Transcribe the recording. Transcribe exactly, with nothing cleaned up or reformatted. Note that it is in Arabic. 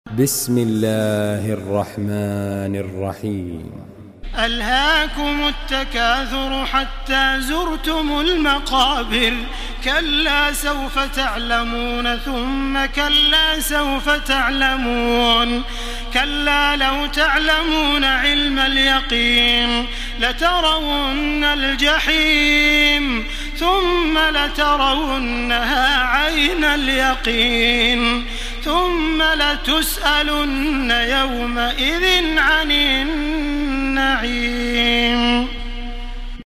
بسم الله الرحمن الرحيم. ألهاكم التكاثر حتى زرتم المقابر كلا سوف تعلمون ثم كلا سوف تعلمون كلا لو تعلمون علم اليقين لترون الجحيم ثم لترونها عين اليقين ثم لتسألن يومئذ عن النعيم.